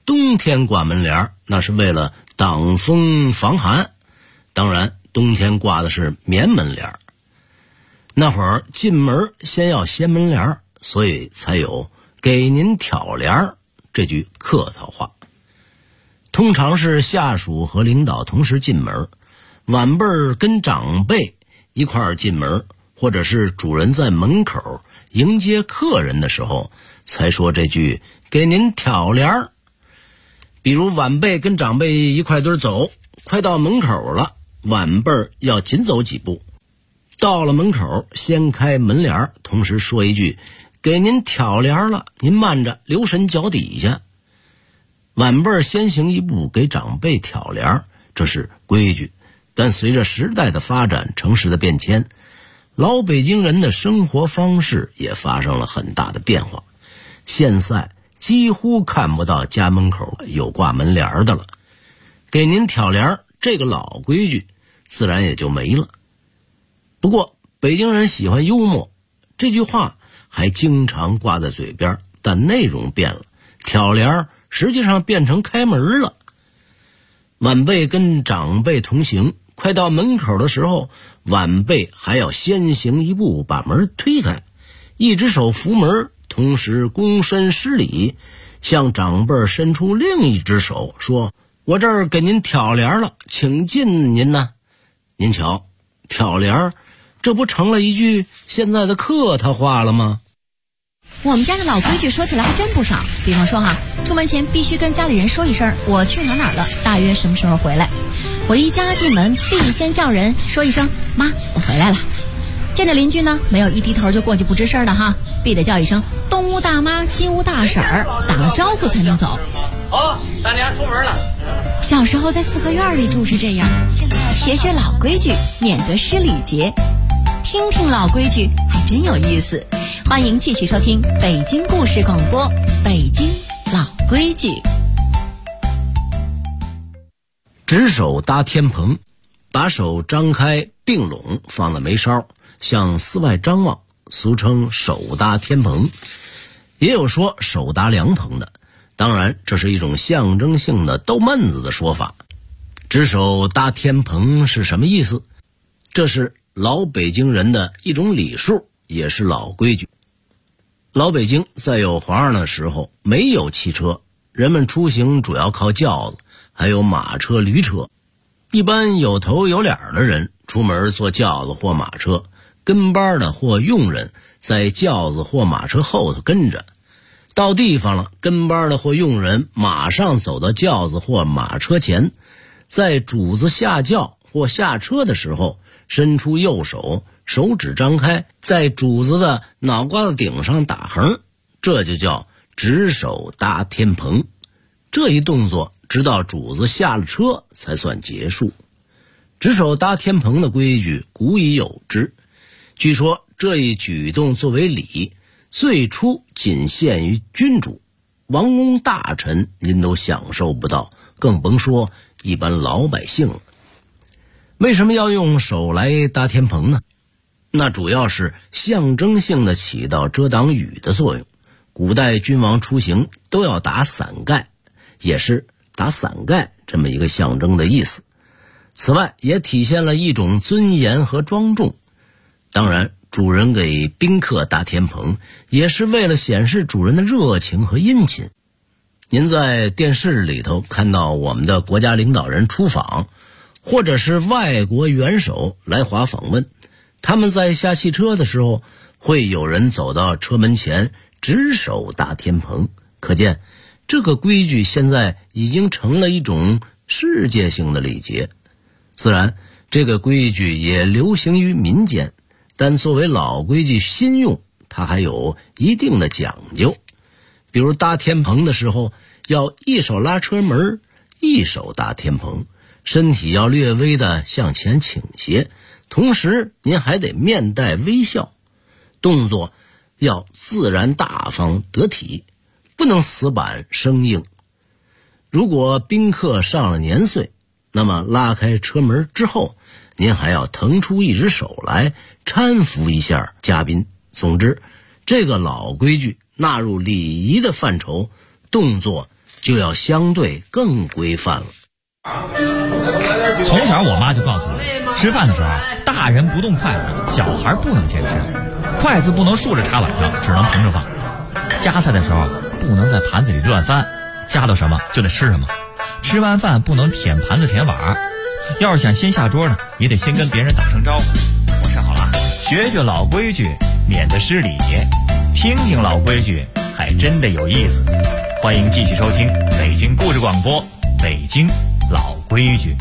冬天挂门帘那是为了挡风防寒，当然冬天挂的是棉门帘。那会儿进门先要掀门帘，所以才有给您挑帘这句客套话。通常是下属和领导同时进门，晚辈跟长辈一块儿进门，或者是主人在门口迎接客人的时候才说这句给您挑帘。比如晚辈跟长辈一块堆走，快到门口了，晚辈要紧走几步，到了门口掀开门帘，同时说一句给您挑帘了，您慢着，留神脚底下。晚辈先行一步给长辈挑帘，这是规矩。但随着时代的发展，城市的变迁，老北京人的生活方式也发生了很大的变化。现在几乎看不到家门口有挂门帘的了，给您挑帘这个老规矩自然也就没了。不过北京人喜欢幽默，这句话还经常挂在嘴边，但内容变了，挑帘实际上变成开门了。晚辈跟长辈同行，快到门口的时候，晚辈还要先行一步把门推开，一只手扶门，同时躬身施礼，向长辈伸出另一只手，说我这儿给您挑帘了，请进您呢。您瞧，挑帘这不成了一句现在的客套话了吗？ 我们家的老规矩说起来还真不少，比方说出门前必须跟家里人说一声我去哪儿了，大约什么时候回来。回家进门必先叫人说一声妈，我回来了。见着邻居呢，没有一低头就过去不吱声的必得叫一声东屋大妈西屋大婶儿，打个招呼才能走。 大娘出门了。 小时候在四合院里住是这样，现在学学老规矩，免得失礼节。听听老规矩还真有意思。欢迎继续收听北京故事广播，北京老规矩。 直手搭天棚，把手张开并拢放在眉梢，向寺外张望，俗称手搭天棚。也有说手搭凉棚的，当然这是一种象征性的逗闷子的说法。直手搭天棚是什么意思？这是老北京人的一种礼数，也是老规矩。老北京在有皇上的时候没有汽车，人们出行主要靠轿子，还有马车驴车。一般有头有脸的人出门坐轿子或马车，跟班的或佣人在轿子或马车后头跟着。到地方了，跟班的或佣人马上走到轿子或马车前，在主子下轿或下车的时候伸出右手，手指张开，在主子的脑瓜子顶上打横，这就叫直手搭天棚。这一动作直到主子下了车才算结束。直手搭天棚的规矩古已有之，据说这一举动作为礼，最初仅限于君主，王公大臣您都享受不到，更甭说一般老百姓了。为什么要用手来搭天棚呢？那主要是象征性的起到遮挡雨的作用。古代君王出行都要打伞盖，也是打伞盖这么一个象征的意思。此外也体现了一种尊严和庄重。当然主人给宾客搭天棚也是为了显示主人的热情和殷勤。您在电视里头看到我们的国家领导人出访，或者是外国元首来华访问，他们在下汽车的时候会有人走到车门前直手搭天棚，可见这个规矩现在已经成了一种世界性的礼节。自然这个规矩也流行于民间，但作为老规矩新用，它还有一定的讲究。比如搭天棚的时候要一手拉车门，一手搭天棚，身体要略微的向前倾斜，同时您还得面带微笑，动作要自然大方得体，不能死板生硬。如果宾客上了年岁，那么拉开车门之后，您还要腾出一只手来搀扶一下嘉宾。总之这个老规矩纳入礼仪的范畴，动作就要相对更规范了。 从小我妈就告诉我，吃饭的时候大人不动筷子，小孩不能先吃，筷子不能竖着插碗上，只能平着放。夹菜的时候不能在盘子里乱翻，夹到什么就得吃什么。吃完饭不能舔盘子舔碗，要是想先下桌呢，也得先跟别人打声招呼。我吃好了，学学老规矩，免得失礼节。听听老规矩，还真的有意思。欢迎继续收听北京故事广播，北京老规矩。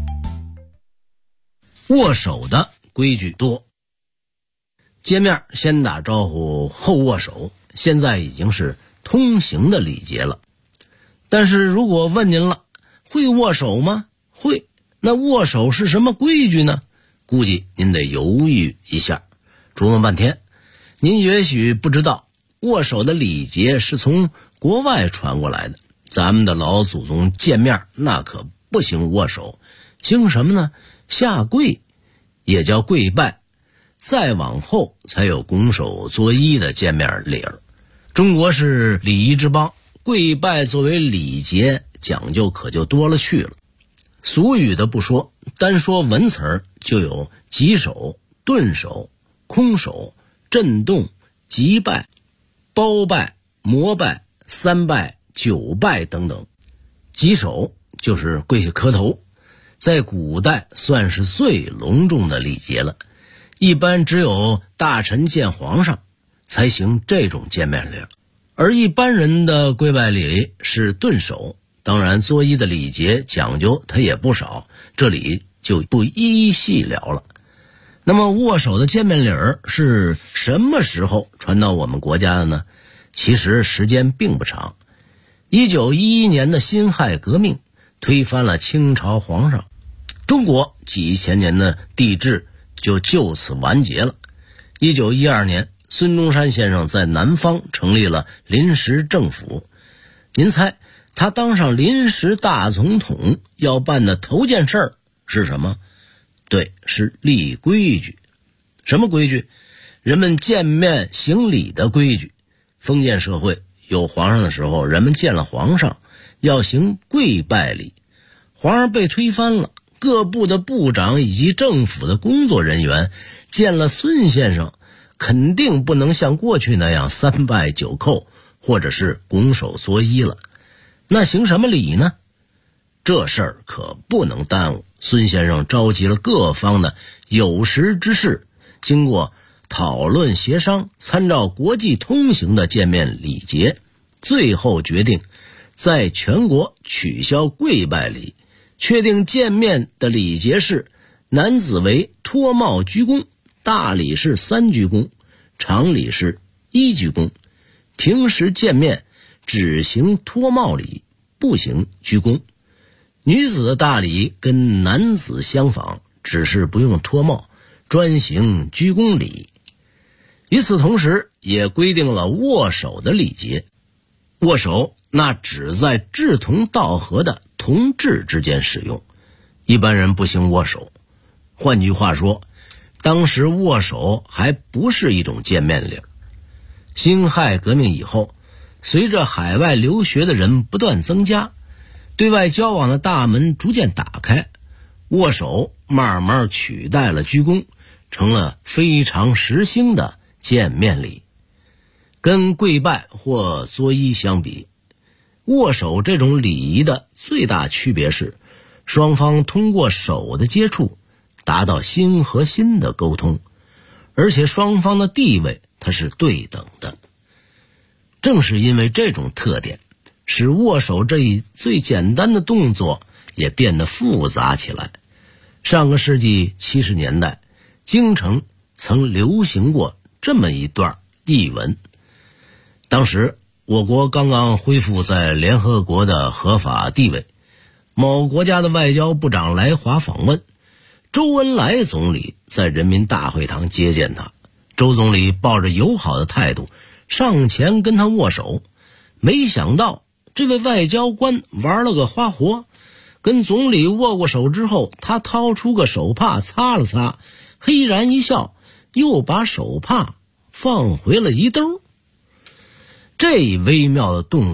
握手的规矩多，见面先打招呼后握手，现在已经是通行的礼节了。但是如果问您了，会握手吗？会。那握手是什么规矩呢？估计您得犹豫一下，琢磨半天。您也许不知道，握手的礼节是从国外传过来的。咱们的老祖宗见面那可不行握手，行什么呢？下跪，也叫跪拜。再往后才有拱手作揖的见面礼儿。中国是礼仪之邦，跪拜作为礼节讲究可就多了去了。俗语的不说，单说文词儿就有稽手、顿手、空手、震动、急拜、包拜、膜拜、三拜、九拜等等。稽手就是跪下磕头，在古代算是最隆重的礼节了，一般只有大臣见皇上才行这种见面礼。而一般人的跪拜礼是顿手，当然作揖的礼节讲究它也不少，这里就不一一细聊了。那么握手的见面礼是什么时候传到我们国家的呢？其实时间并不长。1911年的辛亥革命推翻了清朝皇上，中国几千年的帝制就此完结了。1912年，孙中山先生在南方成立了临时政府。您猜他当上临时大总统要办的头件事儿是什么？对，是立规矩。什么规矩？人们见面行礼的规矩。封建社会有皇上的时候，人们见了皇上要行跪拜礼。皇上被推翻了，各部的部长以及政府的工作人员见了孙先生，肯定不能像过去那样三拜九叩或者是拱手作揖了。那行什么礼呢？这事儿可不能耽误。孙先生召集了各方的有识之士，经过讨论协商，参照国际通行的见面礼节，最后决定在全国取消跪拜礼，确定见面的礼节是：男子为脱帽鞠躬，大礼是3鞠躬，长礼是1鞠躬。平时见面只行脱帽礼，不行鞠躬。女子的大礼跟男子相仿，只是不用脱帽，专行鞠躬礼。与此同时，也规定了握手的礼节。握手那只在志同道合的同志之间使用，一般人不行握手。换句话说，当时握手还不是一种见面礼。辛亥革命以后，随着海外留学的人不断增加，对外交往的大门逐渐打开，握手慢慢取代了鞠躬，成了非常时兴的见面礼。跟跪拜或作揖相比，握手这种礼仪的最大区别是，双方通过手的接触达到心和心的沟通，而且双方的地位它是对等的。正是因为这种特点，使握手这一最简单的动作也变得复杂起来。上个世纪70年代，京城曾流行过这么一段译文。当时我国刚刚恢复在联合国的合法地位，某国家的外交部长来华访问，周恩来总理在人民大会堂接见他。周总理抱着友好的态度上前跟他握手，没想到这位外交官玩了个花活，跟总理握过手之后，他掏出个手帕擦了擦，嘿然一笑，又把手帕放回了衣兜。这微妙的动作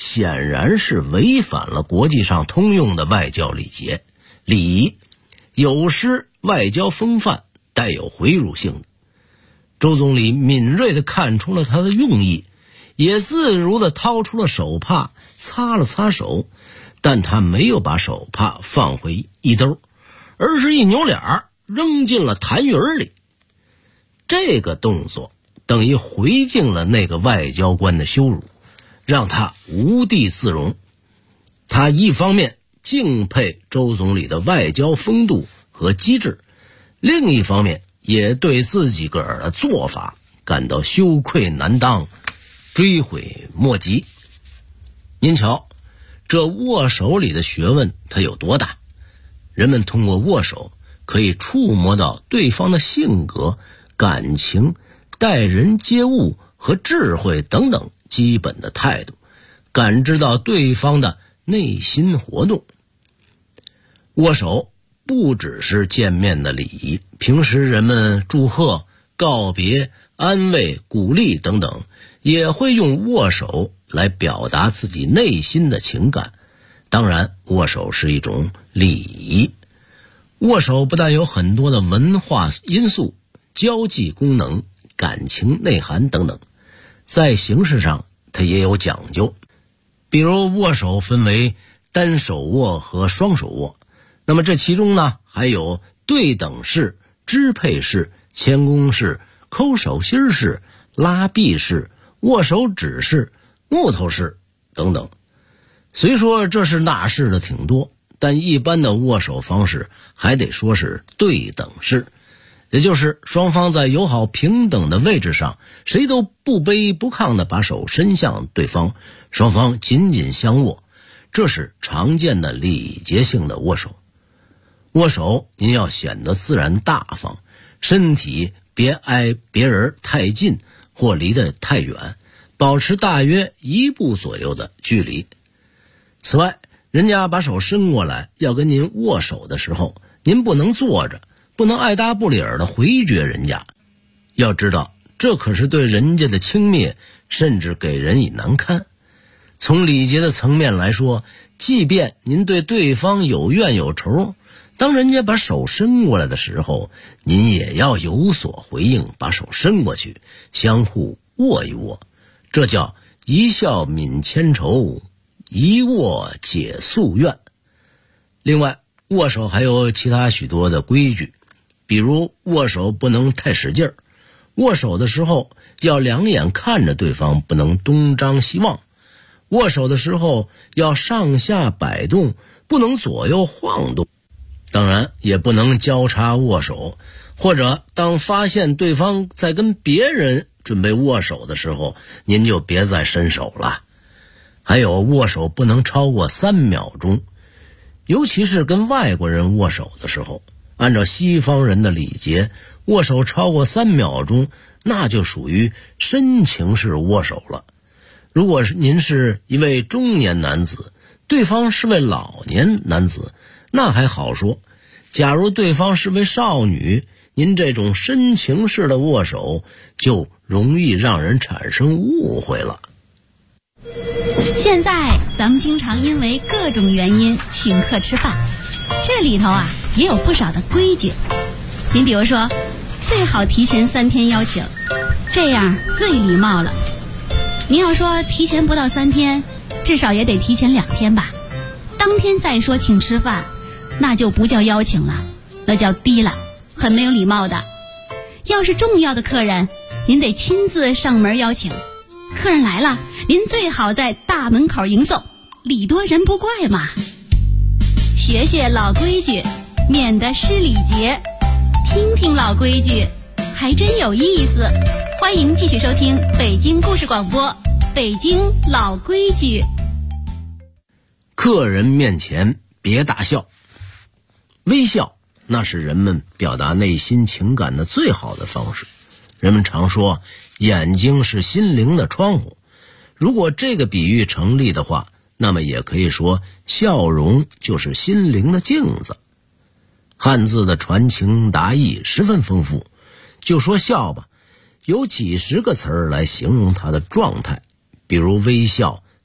显然是违反了国际上通用的外交礼节。礼仪有失外交风范，带有回辱性的。周总理敏锐地看出了他的用意，也自如地掏出了手帕擦了擦手，但他没有把手帕放回衣兜，而是一扭脸扔进了痰盂里。这个动作等于回敬了那个外交官的羞辱，让他无地自容。他一方面敬佩周总理的外交风度和机智，另一方面也对自己个儿的做法感到羞愧难当，追悔莫及。您瞧，这握手里的学问它有多大？人们通过握手可以触摸到对方的性格、感情、待人接物和智慧等等基本的态度，感知到对方的内心活动。握手不只是见面的礼仪，平时人们祝贺、告别、安慰、鼓励等等，也会用握手来表达自己内心的情感。当然，握手是一种礼仪。握手不但有很多的文化因素、交际功能、感情内涵等等，在形式上它也有讲究。比如握手分为单手握和双手握，那么这其中呢还有对等式、支配式、谦恭式、抠手心式、拉臂式、握手指式、木头式等等。虽说这是那式的挺多，但一般的握手方式还得说是对等式，也就是双方在友好平等的位置上，谁都不卑不亢地把手伸向对方，双方紧紧相握，这是常见的礼节性的握手。握手您要显得自然大方，身体别挨别人太近或离得太远，保持大约1步左右的距离。此外，人家把手伸过来要跟您握手的时候，您不能坐着，不能爱答不理的回绝人家。要知道，这可是对人家的轻蔑，甚至给人以难堪。从礼节的层面来说，即便您对对方有怨有仇，当人家把手伸过来的时候，您也要有所回应，把手伸过去，相互握一握，这叫一笑泯千愁，一握解夙愿。另外，握手还有其他许多的规矩，比如握手不能太使劲儿，握手的时候要两眼看着对方，不能东张西望，握手的时候要上下摆动，不能左右晃动，当然也不能交叉握手，或者当发现对方在跟别人准备握手的时候，您就别再伸手了。还有握手不能超过3秒钟，尤其是跟外国人握手的时候，按照西方人的礼节，握手超过3秒钟，那就属于深情式握手了。如果您是一位中年男子，对方是位老年男子，那还好说。假如对方是位少女，您这种深情式的握手就容易让人产生误会了。 现在咱们经常因为各种原因请客吃饭，这里头也有不少的规矩。您比如说，最好提前3天邀请，这样最礼貌了。您要说提前不到3天，至少也得提前2天吧。当天再说请吃饭，那就不叫邀请了，那叫低了，很没有礼貌的。要是重要的客人，您得亲自上门邀请。客人来了，您最好在大门口迎送，礼多人不怪嘛。学学老规矩，免得失礼节。听听老规矩，还真有意思。欢迎继续收听北京故事广播，北京老规矩。 客人面前别大笑，微笑那是人们表达内心情感的最好的方式。人们常说眼睛是心灵的窗户，如果这个比喻成立的话，那么也可以说笑容就是心灵的镜子。汉字的传情达意十分丰富，就说笑吧，有几十个词儿来形容它的状态，比如微笑、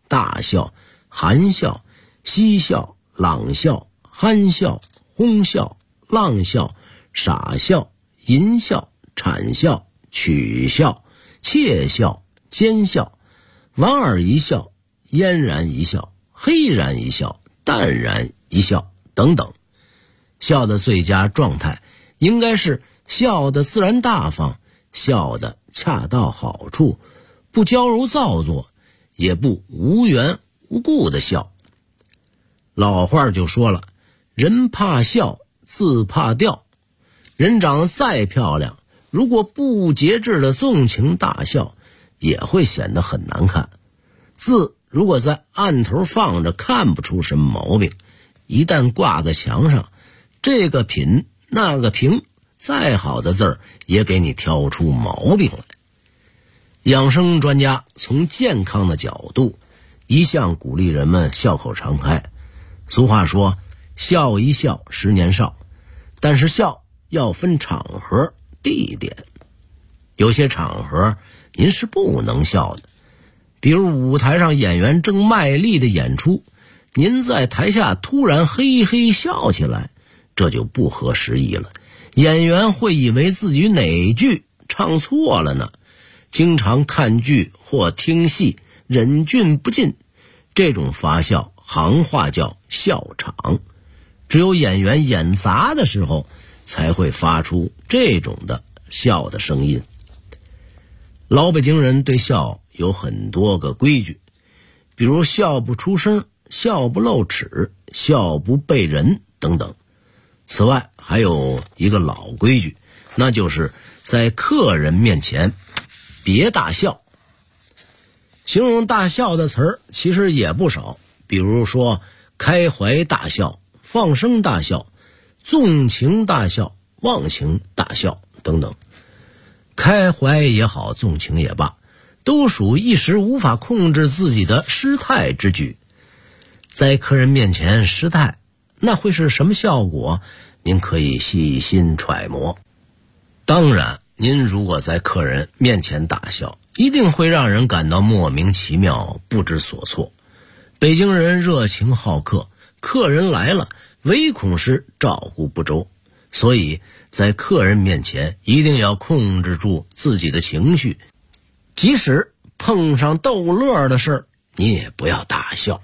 大笑、含笑、嬉笑、朗笑、憨笑、哄笑、浪笑、傻笑、淫笑、谄笑、取笑、窃笑、奸笑、莞尔一笑、嫣然一笑、黑然一笑、淡然一笑等等。笑的最佳状态应该是笑的自然大方，笑的恰到好处，不矫揉造作，也不无缘无故的笑。老话就说了，人怕笑，自怕掉。人长得再漂亮，如果不节制的纵情大笑，也会显得很难看。字如果在案头放着，看不出什么毛病，一旦挂在墙上，这个品那个平，再好的字儿也给你挑出毛病来。养生专家从健康的角度一向鼓励人们笑口常开。俗话说，笑一笑10年少，但是笑要分场合地点。有些场合您是不能笑的，比如舞台上演员正卖力的演出，您在台下突然嘿嘿笑起来，这就不合时宜了，演员会以为自己哪句唱错了呢。经常看剧或听戏忍俊不禁，这种发笑行话叫笑场，只有演员演砸的时候才会发出这种的笑的声音。老北京人对笑有很多个规矩，比如笑不出声、笑不露齿、笑不背人等等。此外还有一个老规矩，那就是在客人面前别大笑。形容大笑的词儿其实也不少，比如说开怀大笑、放声大笑、纵情大笑、忘情大笑等等。开怀也好，纵情也罢，都属一时无法控制自己的失态之举。在客人面前失态，那会是什么效果？您可以细心揣摩。当然，您如果在客人面前大笑，一定会让人感到莫名其妙、不知所措。北京人热情好客，客人来了，唯恐是照顾不周，所以在客人面前一定要控制住自己的情绪，即使碰上逗乐的事，你也不要大笑。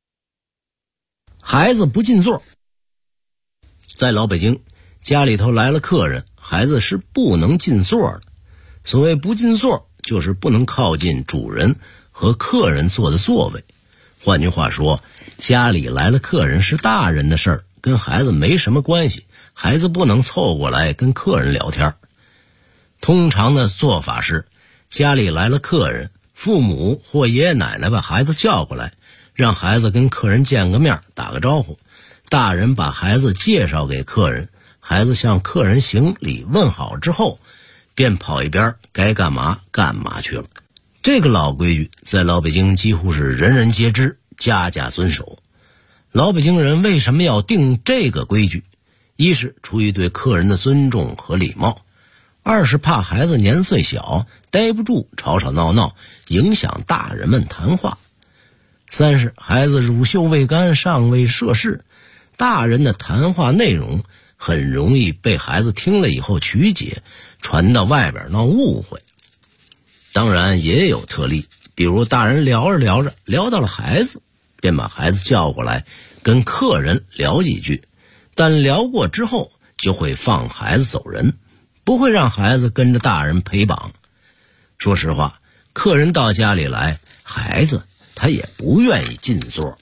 孩子不进座，在老北京，家里头来了客人，孩子是不能进座的。所谓不进座，就是不能靠近主人和客人坐的座位。换句话说，家里来了客人是大人的事儿，跟孩子没什么关系，孩子不能凑过来跟客人聊天。通常的做法是，家里来了客人，父母或爷爷奶奶把孩子叫过来，让孩子跟客人见个面，打个招呼。大人把孩子介绍给客人，孩子向客人行礼问好之后，便跑一边，该干嘛干嘛去了。这个老规矩在老北京几乎是人人皆知，家家遵守。老北京人为什么要定这个规矩？一是出于对客人的尊重和礼貌，二是怕孩子年岁小，待不住，吵吵闹闹，影响大人们谈话。三是孩子乳臭未干，尚未涉世，大人的谈话内容很容易被孩子听了以后曲解，传到外边闹误会。当然也有特例，比如大人聊着聊着聊到了孩子，便把孩子叫过来跟客人聊几句，但聊过之后就会放孩子走人，不会让孩子跟着大人陪绑。说实话，客人到家里来，孩子他也不愿意进座。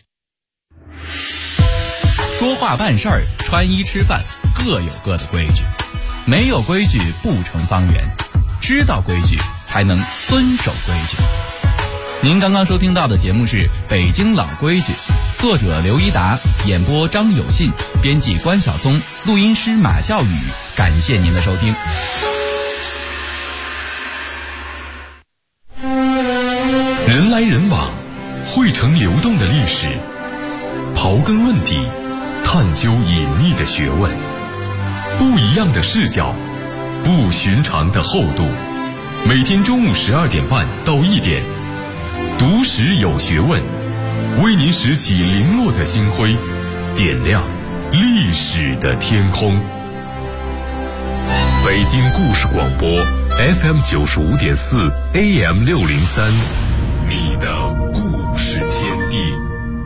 说话办事儿，穿衣吃饭，各有各的规矩，没有规矩不成方圆，知道规矩才能遵守规矩。您刚刚收听到的节目是《北京老规矩》，作者刘一达，演播张有信，编辑关晓松，录音师马笑宇。感谢您的收听。 人来人往，汇成流动的历史，刨根问底，探究隐秘的学问，不一样的视角，不寻常的厚度。每天中午12点半到1点，读史有学问， 为您拾起零落的星辉，点亮历史的天空。北京故事广播 FM 95.4 AM 603，你的故事天地。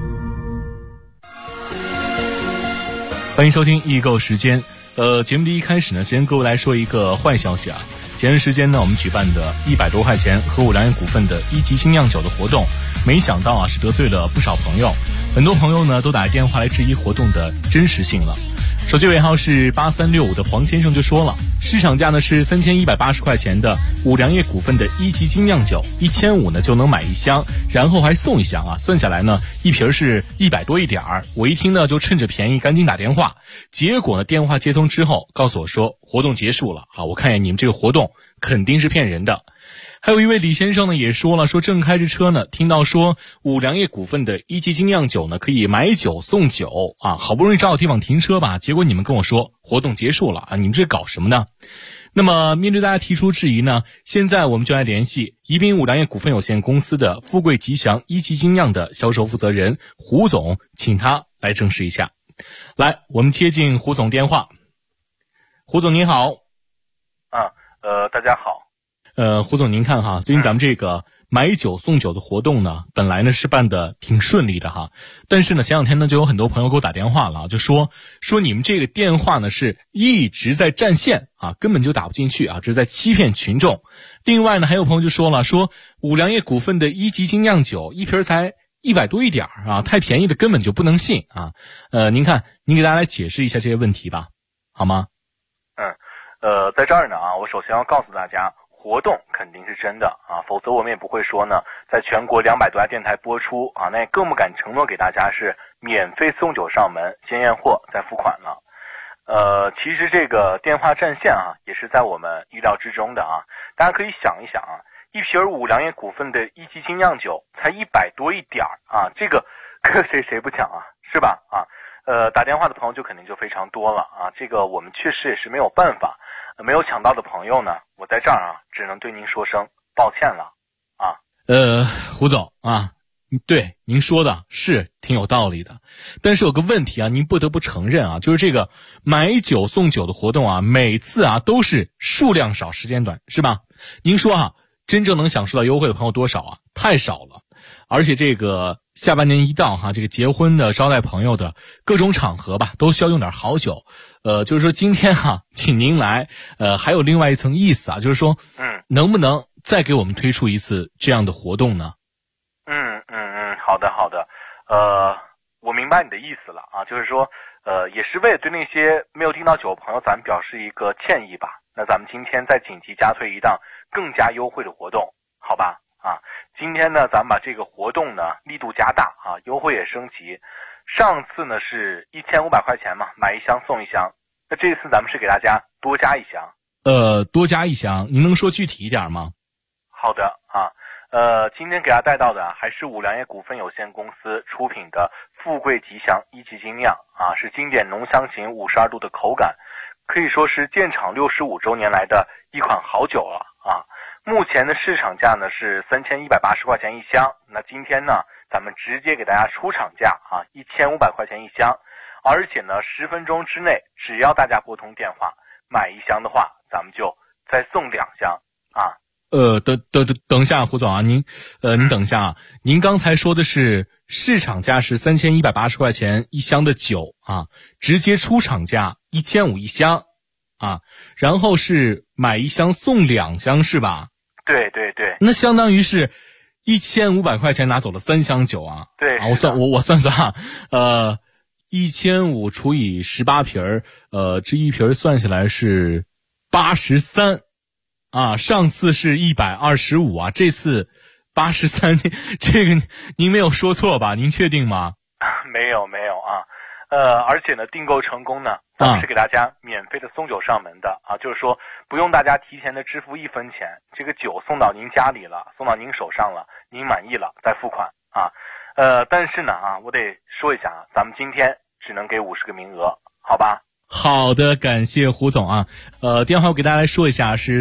欢迎收听易购时间。节目的一开始呢，先跟各位来说一个坏消息啊。前段时间呢，我们举办的100多块钱和五粮液股份的1级精酿酒的活动，没想到啊是得罪了不少朋友，很多朋友呢都打电话来质疑活动的真实性了。手机尾号是8365的黄先生就说了，市场价呢是3180块钱的五粮液股份的1级精酿酒，1500呢就能买1箱，然后还送1箱啊，算下来呢一瓶是100多一点儿。我一听呢就趁着便宜赶紧打电话，结果呢电话接通之后告诉我说活动结束了啊，我看见你们这个活动肯定是骗人的。还有一位李先生呢也说了，说正开着车呢，听到说五粮液股份的1级精酿酒呢可以买酒送酒啊，好不容易找到地方停车吧，结果你们跟我说活动结束了啊，你们这搞什么呢？那么面对大家提出质疑呢，现在我们就来联系宜宾五粮液股份有限公司的富贵吉祥1级精酿的销售负责人胡总，请他来证实一下。来，我们接进胡总电话。胡总您好。 大家好。 胡总您看哈，最近咱们这个买酒送酒的活动呢，本来呢是办的挺顺利的哈，但是呢前两天呢就有很多朋友给我打电话了，就说你们这个电话呢是一直在占线啊，根本就打不进去啊，这是在欺骗群众。另外呢还有朋友就说了，说五粮液股份的1级精酿酒一瓶才100多一点啊，太便宜的根本就不能信啊。您看您给大家来解释一下这些问题吧，好吗？ 在这儿呢啊，我首先要告诉大家，活动肯定是真的啊，否则我们也不会说呢，在全国200多家电台播出啊，那也更不敢承诺给大家是免费送酒上门，先验货再付款了。其实这个电话占线啊，也是在我们意料之中的啊。大家可以想一想啊，一瓶五粮液股份的1级精酿酒才100多一点啊，这个谁不抢啊，是吧？啊，打电话的朋友就肯定就非常多了啊，这个我们确实也是没有办法。没有抢到的朋友呢，我在这儿啊，只能对您说声抱歉了啊。 胡总啊，对您说的是挺有道理的，但是有个问题啊，您不得不承认啊，就是这个买酒送酒的活动啊，每次啊都是数量少时间短，是吧？您说啊，真正能享受到优惠的朋友多少啊？太少了。而且这个下半年一到哈，这个结婚的、招待朋友的各种场合吧，都需要用点好酒。就是说今天哈，请您来，还有另外一层意思啊，就是说，能不能再给我们推出一次这样的活动呢？ 好的，我明白你的意思了啊，就是说，也是为了对那些没有订到酒的朋友，咱们表示一个歉意吧。那咱们今天再紧急加推一档更加优惠的活动，好吧？啊，今天呢，咱们把这个活动呢力度加大啊，优惠也升级。上次呢是1500块钱嘛，买1箱送1箱。那这次咱们是给大家多加1箱。 多加1箱，您能说具体一点吗？ 好的啊，今天给大家带到的还是五粮液股份有限公司出品的富贵吉祥1级精酿啊，是经典浓香型52度的口感，可以说是建厂65周年来的一款好酒了啊。目前的市场价呢是3180块钱1箱，那今天呢咱们直接给大家出厂价啊，1500块钱1箱，而且呢10分钟之内，只要大家拨通电话买1箱的话，咱们就再送2箱啊。 等一下，胡总啊，您等一下啊，您刚才说的是市场价是3180块钱1箱的酒啊，直接出厂价1500 1箱啊，然后是买1箱送2箱是吧？ 对， 那相当于是1500块钱拿走了3箱酒啊。 对啊，我算啊，1500除以18瓶这一瓶算下来是83啊，上次是125啊，这次83，这个您没有说错吧？您确定吗？ 没有啊，而且呢，订购成功呢，咱们是给大家免费的送酒上门的啊，就是说不用大家提前的支付1分钱，这个酒送到您家里了，送到您手上了，您满意了再付款啊。但是呢啊，我得说一下啊，咱们今天只能给50个名额，好吧？ 好的，感谢胡总啊。电话我给大家来说一下，是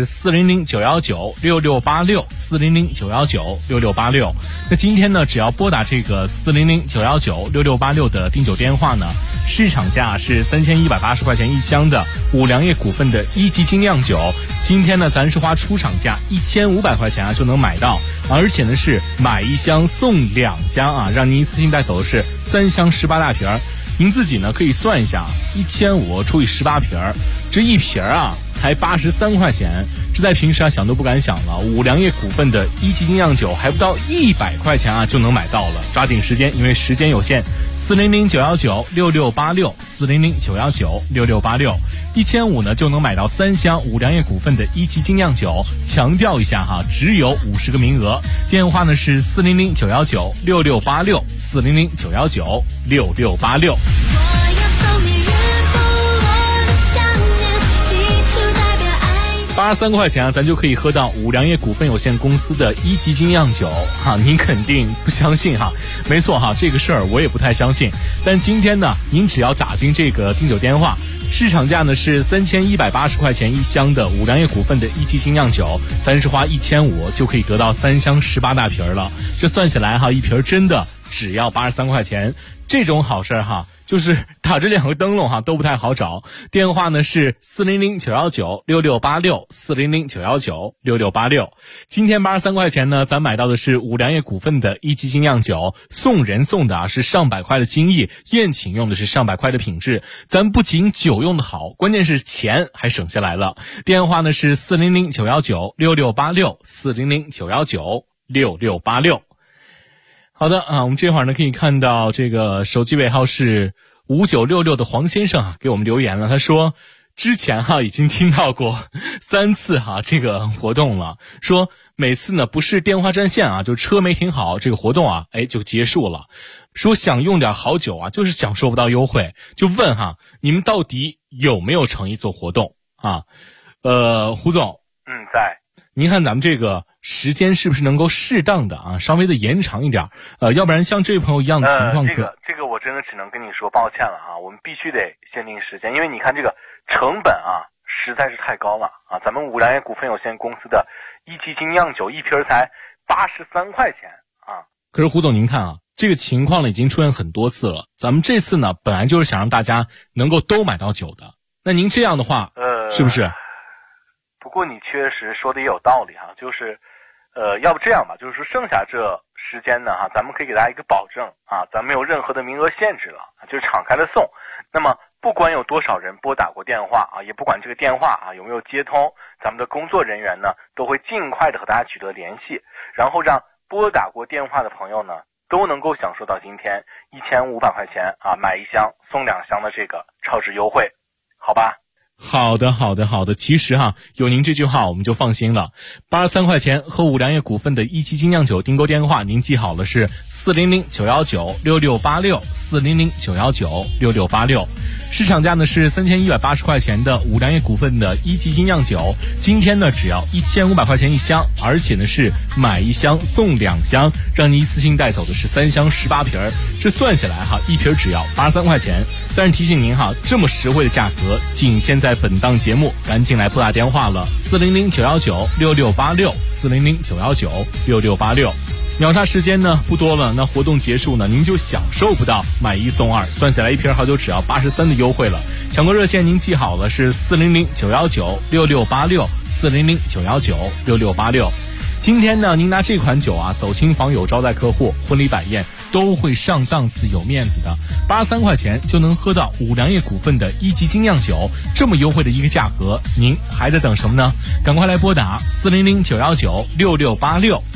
400-919-6686，400-919-6686。那今天呢，只要拨打这个400-919-6686的订酒电话呢，市场价是3180块钱一箱的五粮液股份的一级精酿酒。今天呢，咱是花出厂价1500块钱啊就能买到，而且呢是买一箱送2箱啊，让您一次性带走的是3箱18大瓶儿。您自己呢可以算一下，1500除以18瓶儿，这一瓶儿啊才83块钱，这在平时啊想都不敢想了。五粮液股份的一级精酿酒还不到100块钱啊就能买到了，抓紧时间，因为时间有限。400-919-6686，400-919-6686，1500呢就能买到3箱五粮液股份的一级精酿酒。强调一下哈，只有50个名额。电话呢是400-919-6686，400-919-6686。83块钱啊，咱就可以喝到五粮液股份有限公司的一级精酿酒哈，您肯定不相信哈？没错哈，这个事儿我也不太相信。但今天呢，您只要打进这个订酒电话，市场价呢是3180块钱一箱的五粮液股份的一级精酿酒，咱是花1500就可以得到3箱18大瓶了。这算起来哈，一瓶真的只要83块钱，这种好事哈。就是打这2个灯笼哈都不太好找。电话呢是400-919-6686，400-919-6686。今天83块钱呢，咱买到的是五粮液股份的一级精酿酒，送人送的啊是上百块的精益，宴请用的是上百块的品质。咱不仅酒用的好，关键是钱还省下来了。电话呢是400-919-6686，400-919-6686。好的啊，我们这会儿呢可以看到这个手机尾号是5966的黄先生啊给我们留言了，他说之前哈已经听到过3次哈这个活动了，说每次呢不是电话占线啊，就车没停好，这个活动啊就结束了。说想用点好酒啊，就是享受不到优惠，就问哈你们到底有没有诚意做活动啊？胡总， 在。 您看咱们这个时间是不是能够适当的啊，稍微的延长一点？要不然像这位朋友一样的情况这个我真的只能跟你说抱歉了啊，我们必须得限定时间，因为你看这个成本啊实在是太高了啊，咱们五粮液股份有限公司的一级精酿酒一瓶才83块钱啊。 可是胡总您看啊，这个情况呢已经出现很多次了，咱们这次呢本来就是想让大家能够都买到酒的，那您这样的话是不是？ 不过你确实说的也有道理哈，就是要不这样吧，就是说剩下这时间呢哈，咱们可以给大家一个保证啊，咱没有任何的名额限制了，就是敞开的送。那么不管有多少人拨打过电话啊，也不管这个电话啊有没有接通，咱们的工作人员呢都会尽快的和大家取得联系，然后让拨打过电话的朋友呢都能够享受到今天1500块钱啊买1箱送2箱的这个超值优惠，好吧？ 好的，其实哈，有您这句话我们就放心了。83块钱和五粮液股份的一级精酿酒订购电话，您记好了是400-919-6686，400-919-6686。市场价呢是3180块钱的五粮液股份的一级精酿酒，今天呢只要1500块钱一箱，而且呢是买1箱送2箱，让您一次性带走的是3箱18瓶儿，这算下来哈，一瓶只要83块钱。但是提醒您哈，这么实惠的价格仅限在本档节目，赶紧来拨打电话了，400-919-6686，400-919-6686。秒杀时间呢不多了，那活动结束呢您就享受不到买1送2，算下来一瓶好酒只要83的优惠了。抢购热线您记好了是400-919-6686，400-919-6686。今天呢您拿这款酒啊走亲访友招待客户，婚礼摆宴都会上档次有面子的，83块钱就能喝到五粮液股份的一级精酿酒，这么优惠的一个价格，您还在等什么呢？赶快来拨打400-919-6686。